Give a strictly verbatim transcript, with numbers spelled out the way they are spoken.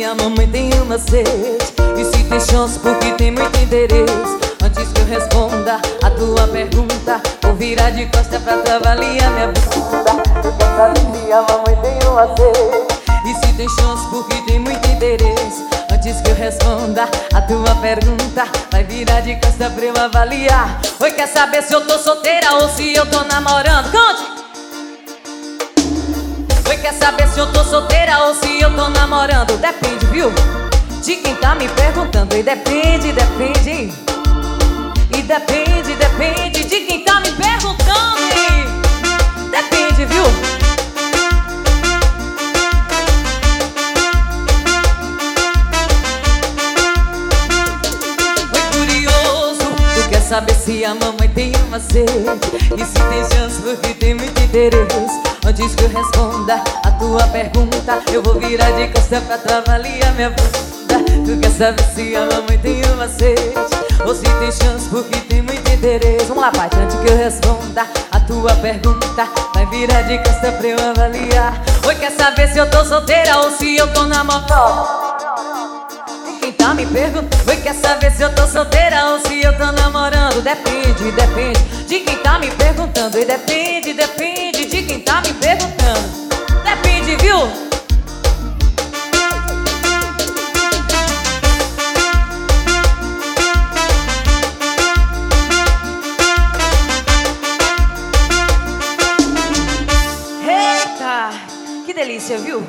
a mamãe tem uma sede. E se tem chance porque tem muito interesse. Antes que eu responda a tua pergunta, vou virar de costa pra tu avaliar minha bunda. Eu quero saber se a mamãe tem uma sede. E se tem chance porque tem muito interesse. Antes que eu responda a tua pergunta, vai virar de costa pra eu avaliar. Oi, quer saber se eu tô solteira ou se eu tô namorando? Conte! Oi, quer saber se eu tô solteira ou se eu tô namorando? Depende, viu? De quem tá me perguntando. E depende, depende. E depende, depende de quem tá me perguntando. E depende, viu? Oi, curioso, tu quer saber se a mamãe tem uma sede. E se tem chance porque tem muito interesse. Antes que eu responda a tua pergunta, eu vou virar de costa pra tu avaliar minha bunda. Tu quer saber se a mamãe tem uma sede ou se tem chance porque tem muito interesse. Vamos lá, pai, antes que eu responda a tua pergunta, vai virar de costa pra eu avaliar. Oi, quer saber se eu tô solteira ou se eu tô namorando? E quem tá me perguntando. Oi, quer saber se eu tô solteira ou se eu tô namorando? Depende, depende de quem tá me perguntando. E depende, depende de quem tá me perguntando. Depende, viu?